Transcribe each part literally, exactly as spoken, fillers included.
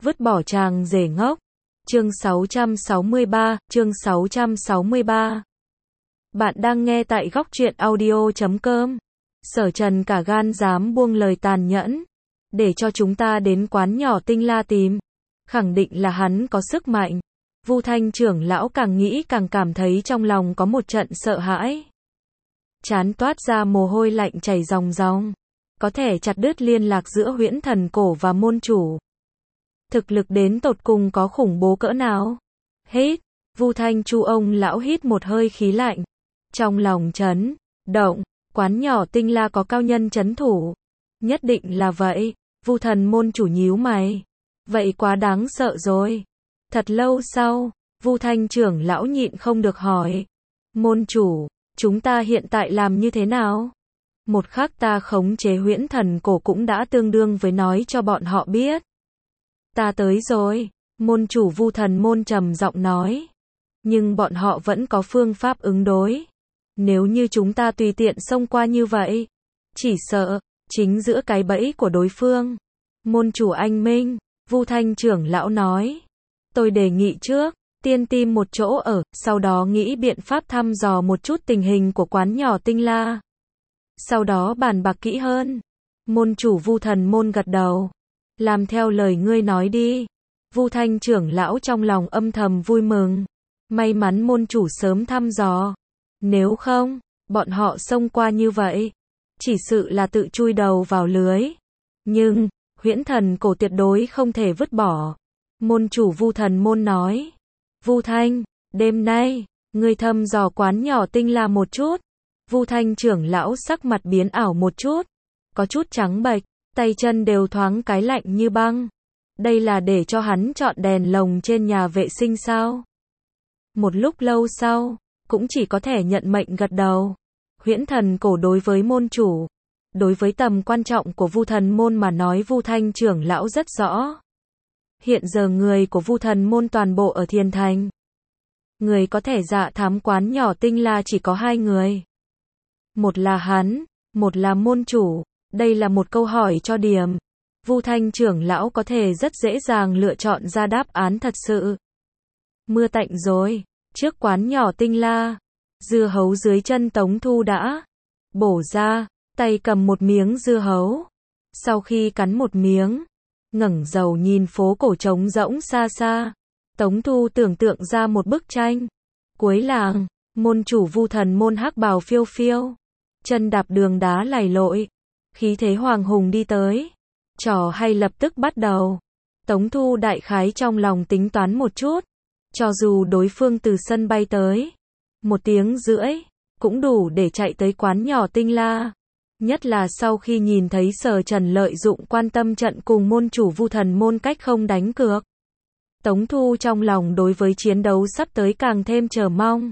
Vứt bỏ chàng rể ngốc. Chương sáu trăm sáu mươi ba, chương sáu trăm sáu mươi ba. Bạn đang nghe tại góc truyện audio chấm com. Sở Trần cả gan dám buông lời tàn nhẫn, để cho chúng ta đến quán nhỏ Tinh La tìm. Khẳng định là hắn có sức mạnh. Vu Thanh trưởng lão càng nghĩ càng cảm thấy trong lòng có một trận sợ hãi. Trán toát ra mồ hôi lạnh chảy ròng ròng. Có thể chặt đứt liên lạc giữa Huyễn Thần Cổ và môn chủ. Thực lực đến tột cùng có khủng bố cỡ nào? Hít, Vu Thanh Chu ông lão hít một hơi khí lạnh. Trong lòng chấn động, quán nhỏ Tinh La có cao nhân trấn thủ. Nhất định là vậy. Vu Thần môn chủ nhíu mày. Vậy quá đáng sợ rồi. Thật lâu sau, Vu Thanh trưởng lão nhịn không được hỏi. Môn chủ, chúng ta hiện tại làm như thế nào? Một khắc ta khống chế Huyễn Thần Cổ cũng đã tương đương với nói cho bọn họ biết. Ta tới rồi, môn chủ Vu Thần môn trầm giọng nói. Nhưng bọn họ vẫn có phương pháp ứng đối. Nếu như chúng ta tùy tiện xông qua như vậy, chỉ sợ, chính giữa cái bẫy của đối phương. Môn chủ anh Minh, Vu Thanh trưởng lão nói. Tôi đề nghị trước, tiên tìm một chỗ ở, sau đó nghĩ biện pháp thăm dò một chút tình hình của quán nhỏ Tinh La. Sau đó bàn bạc kỹ hơn. Môn chủ Vu Thần môn gật đầu. Làm theo lời ngươi nói đi. Vu Thanh trưởng lão trong lòng âm thầm vui mừng. May mắn môn chủ sớm thăm dò. Nếu không, bọn họ xông qua như vậy, chỉ sự là tự chui đầu vào lưới. Nhưng, Huyễn Thần Cổ tuyệt đối không thể vứt bỏ. Môn chủ Vu Thần môn nói. Vu Thanh, đêm nay, ngươi thăm dò quán nhỏ Tinh La một chút. Vu Thanh trưởng lão sắc mặt biến ảo một chút. Có chút trắng bệch, tay chân đều thoáng cái lạnh như băng. Đây là để cho hắn chọn đèn lồng trên nhà vệ sinh sao? Một lúc lâu sau, cũng chỉ có thể nhận mệnh gật đầu. Huyễn Thần Cổ đối với môn chủ, đối với tầm quan trọng của Vu Thần môn mà nói Vu Thanh trưởng lão rất rõ. Hiện giờ người của Vu Thần môn toàn bộ ở Thiên Thành. Người có thể dạ thám quán nhỏ Tinh La chỉ có hai người. Một là hắn, một là môn chủ. Đây là một câu hỏi cho điểm. Vu Thanh trưởng lão có thể rất dễ dàng lựa chọn ra đáp án thật sự. Mưa tạnh rồi, trước quán nhỏ Tinh La, dưa hấu dưới chân Tống Thu đã bổ ra, tay cầm một miếng dưa hấu. Sau khi cắn một miếng, ngẩng đầu nhìn phố cổ trống rỗng xa xa, Tống Thu tưởng tượng ra một bức tranh. Cuối làng, môn chủ Vu Thần môn hắc bào phiêu phiêu, chân đạp đường đá lầy lội, khí thế hoàng hùng đi tới. Trò hay lập tức bắt đầu. Tống Thu đại khái trong lòng tính toán một chút. Cho dù đối phương từ sân bay tới một tiếng rưỡi, cũng đủ để chạy tới quán nhỏ Tinh La. Nhất là sau khi nhìn thấy Sở Trần lợi dụng quan tâm trận cùng môn chủ Vu Thần môn cách không đánh cược. Tống Thu trong lòng đối với chiến đấu sắp tới càng thêm chờ mong.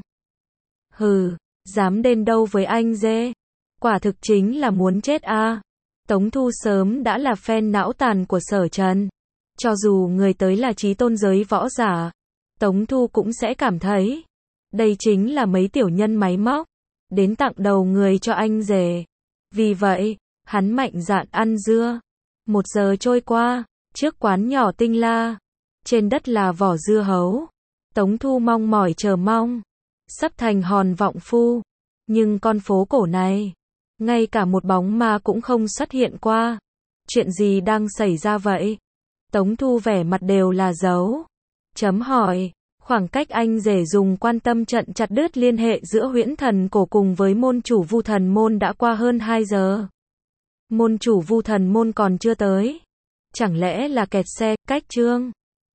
Hừ, dám đến đâu với anh dê? Quả thực chính là muốn chết a. À. Tống Thu sớm đã là fan não tàn của Sở Trần. Cho dù người tới là chí tôn giới võ giả, Tống Thu cũng sẽ cảm thấy đây chính là mấy tiểu nhân máy móc, đến tặng đầu người cho anh rể. Vì vậy, hắn mạnh dạn ăn dưa. Một giờ trôi qua, trước quán nhỏ Tinh La, trên đất là vỏ dưa hấu. Tống Thu mong mỏi chờ mong, sắp thành hòn vọng phu. Nhưng con phố cổ này, ngay cả một bóng ma cũng không xuất hiện qua. Chuyện gì đang xảy ra vậy? Tống Thu vẻ mặt đều là dấu chấm hỏi. Khoảng cách anh rể dùng quan tâm trận chặt đứt liên hệ giữa Huyễn Thần Cổ cùng với môn chủ Vu Thần môn đã qua hơn hai giờ. Môn chủ Vu Thần môn còn chưa tới. Chẳng lẽ là kẹt xe, cách chương.